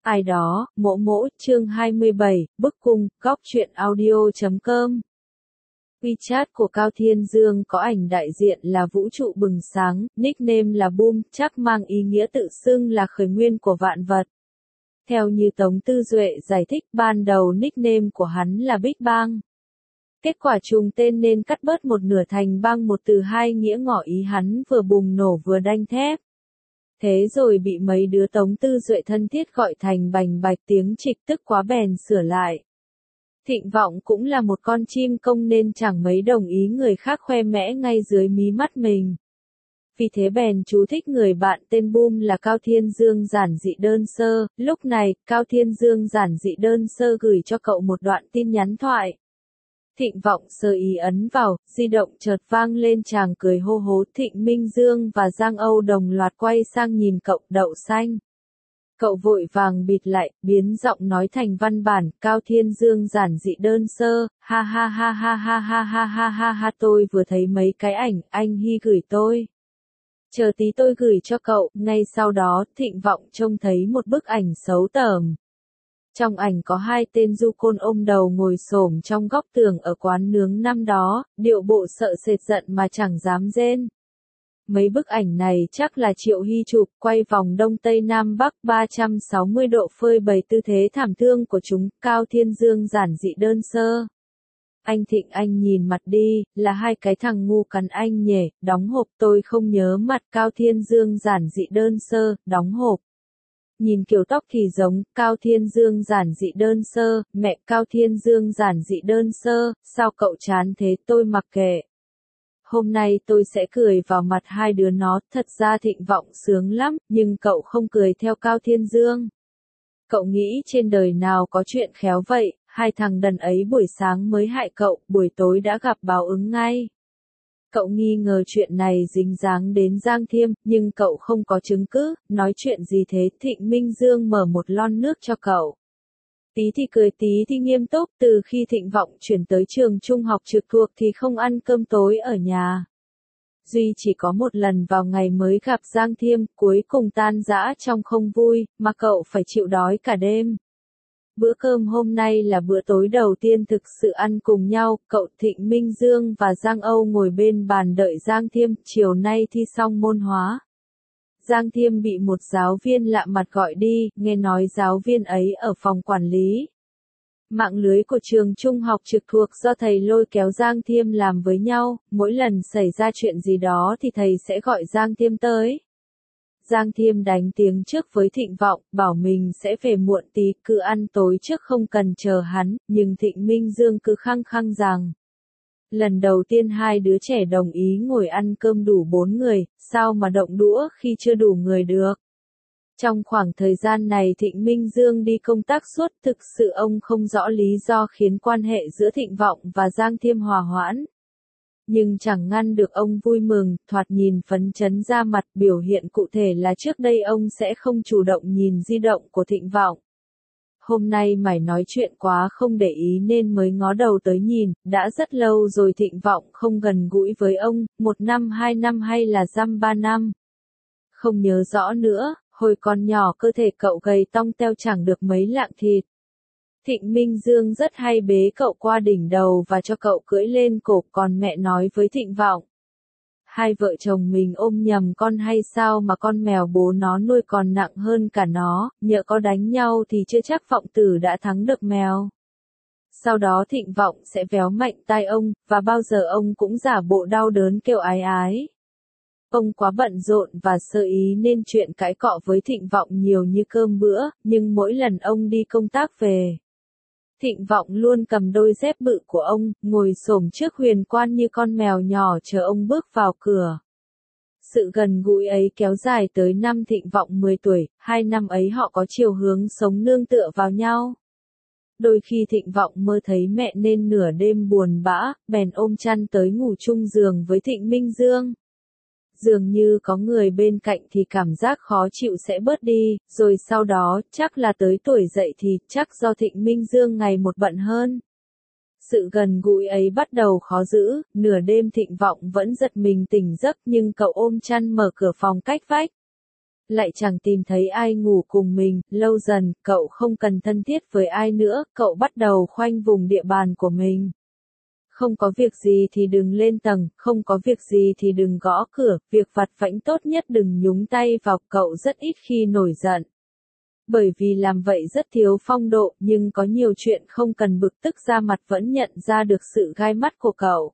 Ai đó, mỗ mỗ, chương 27, bức cung, góc truyện audio.com. WeChat của Cao Thiên Dương có ảnh đại diện là vũ trụ bừng sáng, nickname là Boom, chắc mang ý nghĩa tự xưng là khởi nguyên của vạn vật. Theo như Tống Tư Duệ giải thích, ban đầu nickname của hắn là Big Bang. Kết quả trùng tên nên cắt bớt một nửa thành bang, một từ hai nghĩa ngỏ ý hắn vừa bùng nổ vừa đanh thép. Thế rồi bị mấy đứa Tống Tư Duệ thân thiết gọi thành bành bạch, tiếng trịch tức quá bèn sửa lại. Thịnh Vọng cũng là một con chim công nên chẳng mấy đồng ý người khác khoe mẽ ngay dưới mí mắt mình. Vì thế bèn chú thích người bạn tên Boom là Cao Thiên Dương giản dị đơn sơ. Lúc này, Cao Thiên Dương giản dị đơn sơ gửi cho cậu một đoạn tin nhắn thoại. Thịnh Vọng sơ ý ấn vào, di động chợt vang lên chàng cười hô hố. Thịnh Minh Dương và Giang Âu đồng loạt quay sang nhìn cậu. Đậu xanh. Cậu vội vàng bịt lại, biến giọng nói thành văn bản. Cao Thiên Dương giản dị đơn sơ, ha ha ha ha ha ha ha ha ha ha, tôi vừa thấy mấy cái ảnh anh Hy gửi tôi. Chờ tí tôi gửi cho cậu. Ngay sau đó, Thịnh Vọng trông thấy một bức ảnh xấu tởm. Trong ảnh có hai tên du côn ôm đầu ngồi xổm trong góc tường ở quán nướng năm đó, điệu bộ sợ sệt giận mà chẳng dám rên. Mấy bức ảnh này chắc là Triệu Hy chụp, quay vòng Đông Tây Nam Bắc 360 độ phơi bày tư thế thảm thương của chúng. Cao Thiên Dương giản dị đơn sơ. Anh Thịnh, anh nhìn mặt đi, là hai cái thằng ngu cắn anh nhỉ. Đóng hộp. Tôi không nhớ mặt. Cao Thiên Dương giản dị đơn sơ, đóng hộp. Nhìn kiểu tóc thì giống. Cao Thiên Dương giản dị đơn sơ. Mẹ, Cao Thiên Dương giản dị đơn sơ, sao cậu chán thế? Tôi mặc kệ. Hôm nay tôi sẽ cười vào mặt hai đứa nó. Thật ra Thịnh Vọng sướng lắm, nhưng cậu không cười theo Cao Thiên Dương. Cậu nghĩ trên đời nào có chuyện khéo vậy, hai thằng đần ấy buổi sáng mới hại cậu, buổi tối đã gặp báo ứng ngay. Cậu nghi ngờ chuyện này dính dáng đến Giang Thiêm, nhưng cậu không có chứng cứ. Nói chuyện gì thế? Thịnh Minh Dương mở một lon nước cho cậu. Tí thì cười tí thì nghiêm túc. Từ khi Thịnh Vọng chuyển tới trường trung học trực thuộc thì không ăn cơm tối ở nhà. Duy chỉ có một lần vào ngày mới gặp Giang Thiêm, cuối cùng tan rã trong không vui, mà cậu phải chịu đói cả đêm. Bữa cơm hôm nay là bữa tối đầu tiên thực sự ăn cùng nhau. Cậu, Thịnh Minh Dương và Giang Âu ngồi bên bàn đợi Giang Thiêm. Chiều nay thi xong môn hóa. Giang Thiêm bị một giáo viên lạ mặt gọi đi, nghe nói giáo viên ấy ở phòng quản lý. Mạng lưới của trường trung học trực thuộc do thầy lôi kéo Giang Thiêm làm với nhau, mỗi lần xảy ra chuyện gì đó thì thầy sẽ gọi Giang Thiêm tới. Giang Thiêm đánh tiếng trước với Thịnh Vọng, bảo mình sẽ về muộn tí, cứ ăn tối trước không cần chờ hắn, nhưng Thịnh Minh Dương cứ khăng khăng rằng. Lần đầu tiên hai đứa trẻ đồng ý ngồi ăn cơm đủ 4 người, sao mà động đũa khi chưa đủ người được. Trong khoảng thời gian này Thịnh Minh Dương đi công tác suốt, thực sự ông không rõ lý do khiến quan hệ giữa Thịnh Vọng và Giang Thiêm hòa hoãn. Nhưng chẳng ngăn được ông vui mừng, thoạt nhìn phấn chấn ra mặt, biểu hiện cụ thể là trước đây ông sẽ không chủ động nhìn di động của Thịnh Vọng. Hôm nay mải nói chuyện quá không để ý nên mới ngó đầu tới nhìn. Đã rất lâu rồi Thịnh Vọng không gần gũi với ông, 1 năm 2 năm hay là dăm 3 năm. Không nhớ rõ nữa, hồi còn nhỏ cơ thể cậu gầy tong teo chẳng được mấy lạng thịt. Thịnh Minh Dương rất hay bế cậu qua đỉnh đầu và cho cậu cưỡi lên cổ, còn mẹ nói với Thịnh Vọng. Hai vợ chồng mình ôm nhầm con hay sao mà con mèo bố nó nuôi còn nặng hơn cả nó, nhỡ có đánh nhau thì chưa chắc Vọng tử đã thắng được mèo. Sau đó Thịnh Vọng sẽ véo mạnh tai ông, và bao giờ ông cũng giả bộ đau đớn kêu ái ái. Ông quá bận rộn và sơ ý nên chuyện cãi cọ với Thịnh Vọng nhiều như cơm bữa, nhưng mỗi lần ông đi công tác về, Thịnh Vọng luôn cầm đôi dép bự của ông, ngồi xổm trước huyền quan như con mèo nhỏ chờ ông bước vào cửa. Sự gần gũi ấy kéo dài tới năm Thịnh Vọng 10 tuổi, 2 năm ấy họ có chiều hướng sống nương tựa vào nhau. Đôi khi Thịnh Vọng mơ thấy mẹ nên nửa đêm buồn bã, bèn ôm chăn tới ngủ chung giường với Thịnh Minh Dương. Dường như có người bên cạnh thì cảm giác khó chịu sẽ bớt đi, rồi sau đó, chắc là tới tuổi dậy thì, chắc do Thịnh Minh Dương ngày một bận hơn. Sự gần gũi ấy bắt đầu khó giữ, nửa đêm Thịnh Vọng vẫn giật mình tỉnh giấc nhưng cậu ôm chăn mở cửa phòng cách vách. lại chẳng tìm thấy ai ngủ cùng mình, lâu dần, cậu không cần thân thiết với ai nữa, cậu bắt đầu khoanh vùng địa bàn của mình. Không có việc gì thì đừng lên tầng, không có việc gì thì đừng gõ cửa, việc vặt vãnh tốt nhất đừng nhúng tay vào, cậu rất ít khi nổi giận. Bởi vì làm vậy rất thiếu phong độ, nhưng có nhiều chuyện không cần bực tức ra mặt vẫn nhận ra được sự gai mắt của cậu.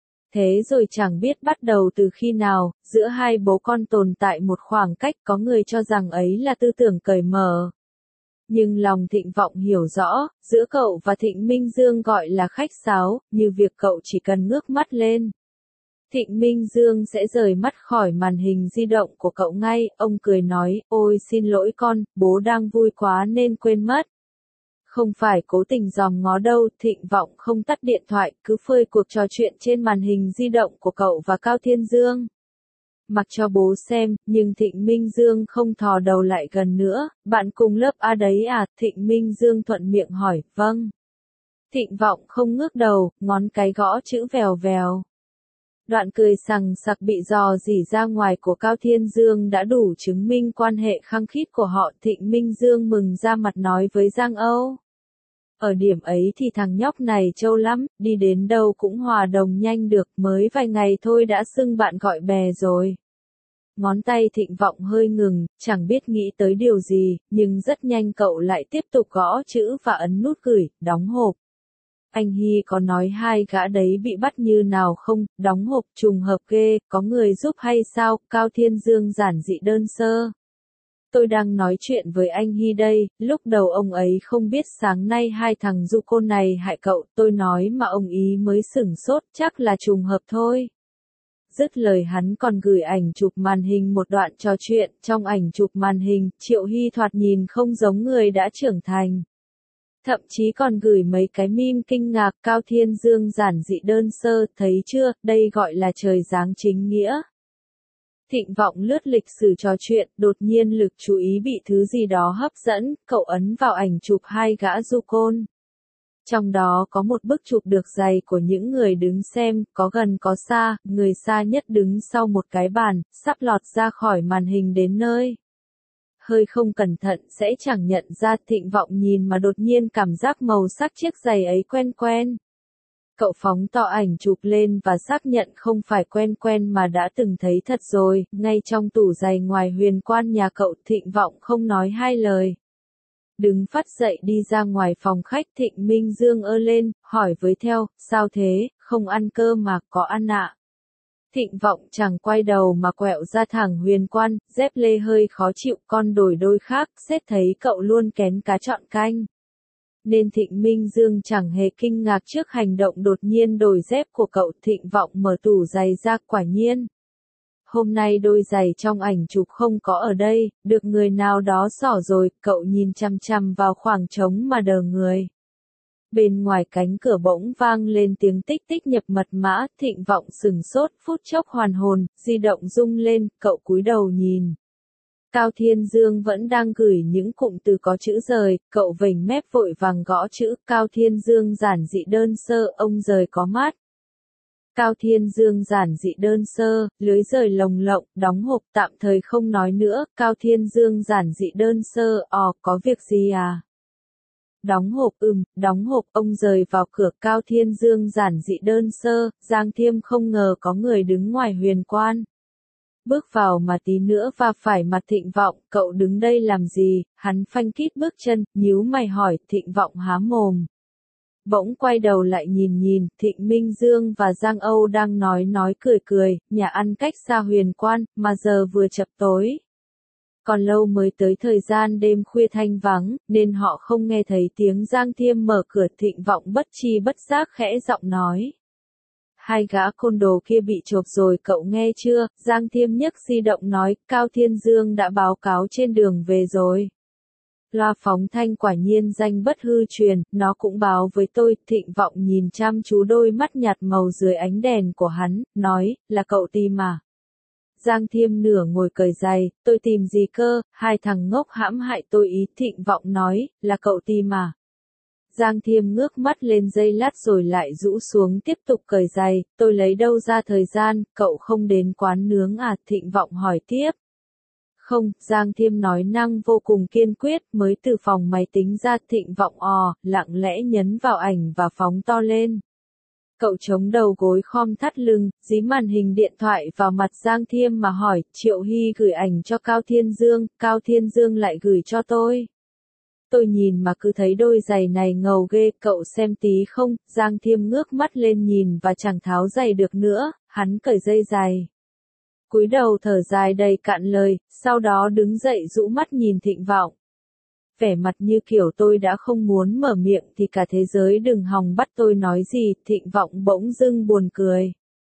Thế rồi chẳng biết bắt đầu từ khi nào, giữa hai bố con tồn tại một khoảng cách, có người cho rằng ấy là tư tưởng cởi mở. Nhưng lòng Thịnh Vọng hiểu rõ, giữa cậu và Thịnh Minh Dương gọi là khách sáo, như việc cậu chỉ cần ngước mắt lên. Thịnh Minh Dương sẽ rời mắt khỏi màn hình di động của cậu ngay, ông cười nói, ôi xin lỗi con, bố đang vui quá nên quên mất. Không phải cố tình dòm ngó đâu, Thịnh Vọng không tắt điện thoại, cứ phơi cuộc trò chuyện trên màn hình di động của cậu và Cao Thiên Dương. Mặc cho bố xem, nhưng Thịnh Minh Dương không thò đầu lại gần nữa, bạn cùng lớp A đấy à, Thịnh Minh Dương thuận miệng hỏi, vâng. Thịnh Vọng không ngước đầu, ngón cái gõ chữ vèo vèo. Đoạn cười sằng sặc bị dò dỉ ra ngoài của Cao Thiên Dương đã đủ chứng minh quan hệ khăng khít của họ. Thịnh Minh Dương mừng ra mặt nói với Giang Âu. Ở điểm ấy thì thằng nhóc này trâu lắm, đi đến đâu cũng hòa đồng nhanh được, mới vài ngày thôi đã xưng bạn gọi bè rồi. Ngón tay Thịnh Vọng hơi ngừng, chẳng biết nghĩ tới điều gì, nhưng rất nhanh cậu lại tiếp tục gõ chữ và ấn nút gửi, đóng hộp. Anh Hy có nói hai gã đấy bị bắt như nào không, đóng hộp trùng hợp ghê, có người giúp hay sao, Cao Thiên Dương giản dị đơn sơ. Tôi đang nói chuyện với anh Hy đây, lúc đầu ông ấy không biết sáng nay hai thằng du côn này hại cậu, tôi nói mà ông ý mới sửng sốt, chắc là trùng hợp thôi. Dứt lời hắn còn gửi ảnh chụp màn hình một đoạn trò chuyện, trong ảnh chụp màn hình, Triệu Hy thoạt nhìn không giống người đã trưởng thành. Thậm chí còn gửi mấy cái meme kinh ngạc. Cao Thiên Dương giản dị đơn sơ, thấy chưa, đây gọi là trời giáng chính nghĩa. Thịnh Vọng lướt lịch sử trò chuyện, đột nhiên lực chú ý bị thứ gì đó hấp dẫn, cậu ấn vào ảnh chụp hai gã du côn. Trong đó có một bức chụp được dày của những người đứng xem, có gần có xa, người xa nhất đứng sau một cái bàn, sắp lọt ra khỏi màn hình đến nơi. Hơi không cẩn thận sẽ chẳng nhận ra. Thịnh Vọng nhìn mà đột nhiên cảm giác màu sắc chiếc giày ấy quen quen. Cậu phóng to ảnh chụp lên và xác nhận không phải quen quen mà đã từng thấy thật rồi, ngay trong tủ giày ngoài huyền quan nhà cậu. Thịnh Vọng không nói hai lời. Đứng phắt dậy đi ra ngoài phòng khách. Thịnh Minh Dương ơ lên, hỏi với theo, sao thế, không ăn cơm mà, có ăn ạ? Thịnh Vọng chẳng quay đầu mà quẹo ra thẳng huyền quan, dép lê hơi khó chịu, con đổi đôi khác, sếp thấy cậu luôn kén cá chọn canh. Nên Thịnh Minh Dương chẳng hề kinh ngạc trước hành động đột nhiên đổi dép của cậu. Thịnh Vọng mở tủ giày ra, quả nhiên. Hôm nay đôi giày trong ảnh chụp không có ở đây, được người nào đó xỏ rồi, cậu nhìn chằm chằm vào khoảng trống mà đờ người. Bên ngoài cánh cửa bỗng vang lên tiếng tích tích nhập mật mã. Thịnh Vọng sừng sốt, phút chốc hoàn hồn, di động rung lên, cậu cúi đầu nhìn. Cao Thiên Dương vẫn đang gửi những cụm từ có chữ rời, cậu vểnh mép vội vàng gõ chữ. Cao Thiên Dương giản dị đơn sơ, ông rời có mát. Cao Thiên Dương giản dị đơn sơ, lưới rời lồng lộng, đóng hộp, tạm thời không nói nữa. Cao Thiên Dương giản dị đơn sơ, có việc gì à? Đóng hộp, đóng hộp, ông rời vào cửa. Cao Thiên Dương giản dị đơn sơ, Giang Thiêm không ngờ có người đứng ngoài huyền quan. Bước vào mà tí nữa va phải mặt Thịnh Vọng, cậu đứng đây làm gì? Hắn phanh kít bước chân, nhíu mày hỏi. Thịnh Vọng há mồm. Bỗng quay đầu lại nhìn, Thịnh Minh Dương và Giang Âu đang nói cười, nhà ăn cách xa huyền quan, mà giờ vừa chập tối. Còn lâu mới tới thời gian đêm khuya thanh vắng, nên họ không nghe thấy tiếng Giang Thiêm mở cửa. Thịnh Vọng bất tri bất giác khẽ giọng nói. Hai gã côn đồ kia bị chộp rồi, cậu nghe chưa? Giang Thiêm nhấc di động nói, Cao Thiên Dương đã báo cáo trên đường về rồi. Loa phóng thanh quả nhiên danh bất hư truyền, nó cũng báo với tôi. Thịnh Vọng nhìn chăm chú đôi mắt nhạt màu dưới ánh đèn của hắn, nói, là cậu tìm à? Giang Thiêm nửa ngồi cởi giày, tôi tìm gì cơ, hai thằng ngốc hãm hại tôi ý. Thịnh Vọng nói, là cậu tìm à? Giang Thiêm ngước mắt lên giây lát rồi lại rũ xuống tiếp tục cởi giày, tôi lấy đâu ra thời gian, cậu không đến quán nướng à? Thịnh Vọng hỏi tiếp. Không, Giang Thiêm nói năng vô cùng kiên quyết, mới từ phòng máy tính ra. Thịnh Vọng lặng lẽ nhấn vào ảnh và phóng to lên. Cậu chống đầu gối khom thắt lưng, dí màn hình điện thoại vào mặt Giang Thiêm mà hỏi, Triệu Hy gửi ảnh cho Cao Thiên Dương, Cao Thiên Dương lại gửi cho tôi. Tôi nhìn mà cứ thấy đôi giày này ngầu ghê, cậu xem tí không? Giang Thiêm ngước mắt lên nhìn và chẳng tháo giày được nữa, hắn cởi dây giày. Cúi đầu thở dài đầy cạn lời, sau đó đứng dậy rũ mắt nhìn Thịnh Vọng. Vẻ mặt như kiểu tôi đã không muốn mở miệng thì cả thế giới đừng hòng bắt tôi nói gì. Thịnh Vọng bỗng dưng buồn cười.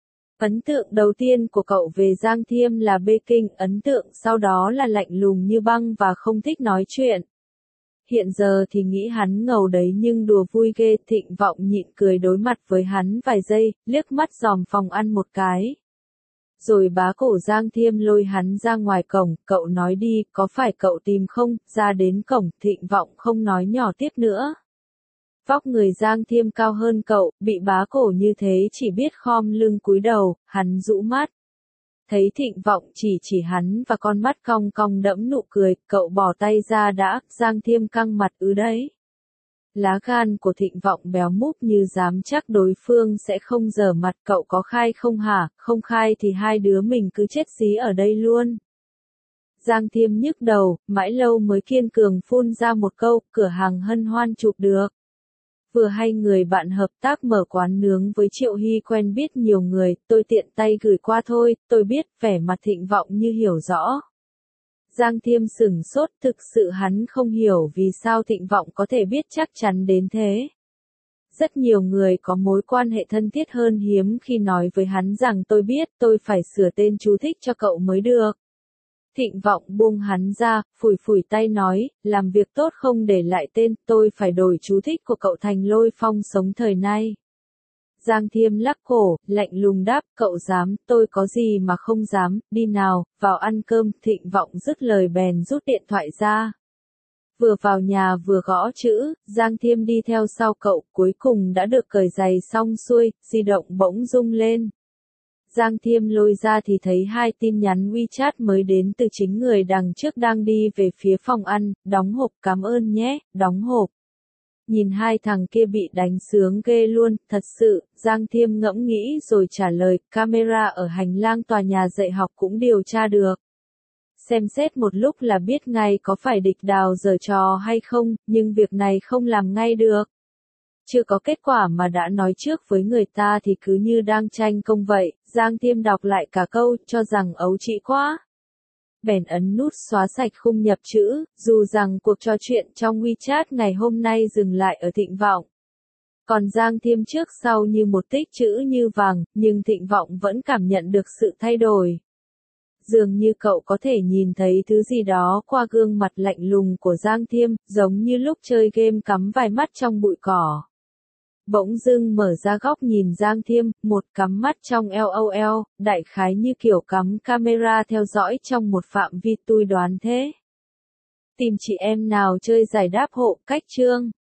Ấn tượng đầu tiên của cậu về Giang Thiêm là bê kinh, ấn tượng sau đó là lạnh lùng như băng và không thích nói chuyện. Hiện giờ thì nghĩ hắn ngầu đấy nhưng đùa vui ghê. Thịnh Vọng nhịn cười đối mặt với hắn vài giây, liếc mắt dòm phòng ăn một cái. Rồi bá cổ Giang Thiêm lôi hắn ra ngoài cổng, cậu nói đi, có phải cậu tìm không? Ra đến cổng, Thịnh Vọng không nói nhỏ tiếp nữa. Vóc người Giang Thiêm cao hơn cậu, bị bá cổ như thế chỉ biết khom lưng cúi đầu, hắn rũ mắt. Thấy Thịnh Vọng chỉ hắn và con mắt cong cong đẫm nụ cười, cậu bỏ tay ra đã. Giang Thiêm căng mặt đấy. Lá gan của Thịnh Vọng béo múp như dám chắc đối phương sẽ không giở mặt. Cậu có khai không hả? Không khai thì hai đứa mình cứ chết dí ở đây luôn. Giang Thiêm nhức đầu, mãi lâu mới kiên cường phun ra một câu, cửa hàng hân hoan chụp được. Vừa hay người bạn hợp tác mở quán nướng với Triệu Hy quen biết nhiều người, tôi tiện tay gửi qua thôi. Tôi biết, vẻ mặt Thịnh Vọng như hiểu rõ. Giang Thiêm sửng sốt, thực sự hắn không hiểu vì sao Thịnh Vọng có thể biết chắc chắn đến thế. Rất nhiều người có mối quan hệ thân thiết hơn hiếm khi nói với hắn rằng tôi biết, tôi phải sửa tên chú thích cho cậu mới được. Thịnh Vọng buông hắn ra, phủi phủi tay nói, làm việc tốt không để lại tên, tôi phải đổi chú thích của cậu thành Lôi Phong sống thời nay. Giang Thiêm lắc cổ, lạnh lùng đáp, cậu dám, tôi có gì mà không dám, đi nào, vào ăn cơm. Thịnh Vọng dứt lời bèn rút điện thoại ra. Vừa vào nhà vừa gõ chữ, Giang Thiêm đi theo sau cậu, cuối cùng đã được cởi giày xong xuôi, di động bỗng rung lên. Giang Thiêm lôi ra thì thấy 2 tin nhắn WeChat mới đến từ chính người đằng trước đang đi về phía phòng ăn, đóng hộp cảm ơn nhé, đóng hộp. Nhìn hai thằng kia bị đánh sướng ghê luôn, thật sự, Giang Thiêm ngẫm nghĩ rồi trả lời, camera ở hành lang tòa nhà dạy học cũng điều tra được. Xem xét một lúc là biết ngay có phải địch đào giở trò hay không, nhưng việc này không làm ngay được. Chưa có kết quả mà đã nói trước với người ta thì cứ như đang tranh công vậy. Giang Thiêm đọc lại cả câu, cho rằng ấu trĩ quá. Bèn ấn nút xóa sạch khung nhập chữ, dù rằng cuộc trò chuyện trong WeChat ngày hôm nay dừng lại ở Thịnh Vọng. Còn Giang Thiêm trước sau như một tích chữ như vàng, nhưng Thịnh Vọng vẫn cảm nhận được sự thay đổi. Dường như cậu có thể nhìn thấy thứ gì đó qua gương mặt lạnh lùng của Giang Thiêm, giống như lúc chơi game cắm vài mắt trong bụi cỏ. Bỗng dưng mở ra góc nhìn Giang Thiêm, một cắm mắt trong LOL, đại khái như kiểu cắm camera theo dõi trong một phạm vi tôi đoán thế. Tìm chị em nào chơi giải đáp hộ, cách chương.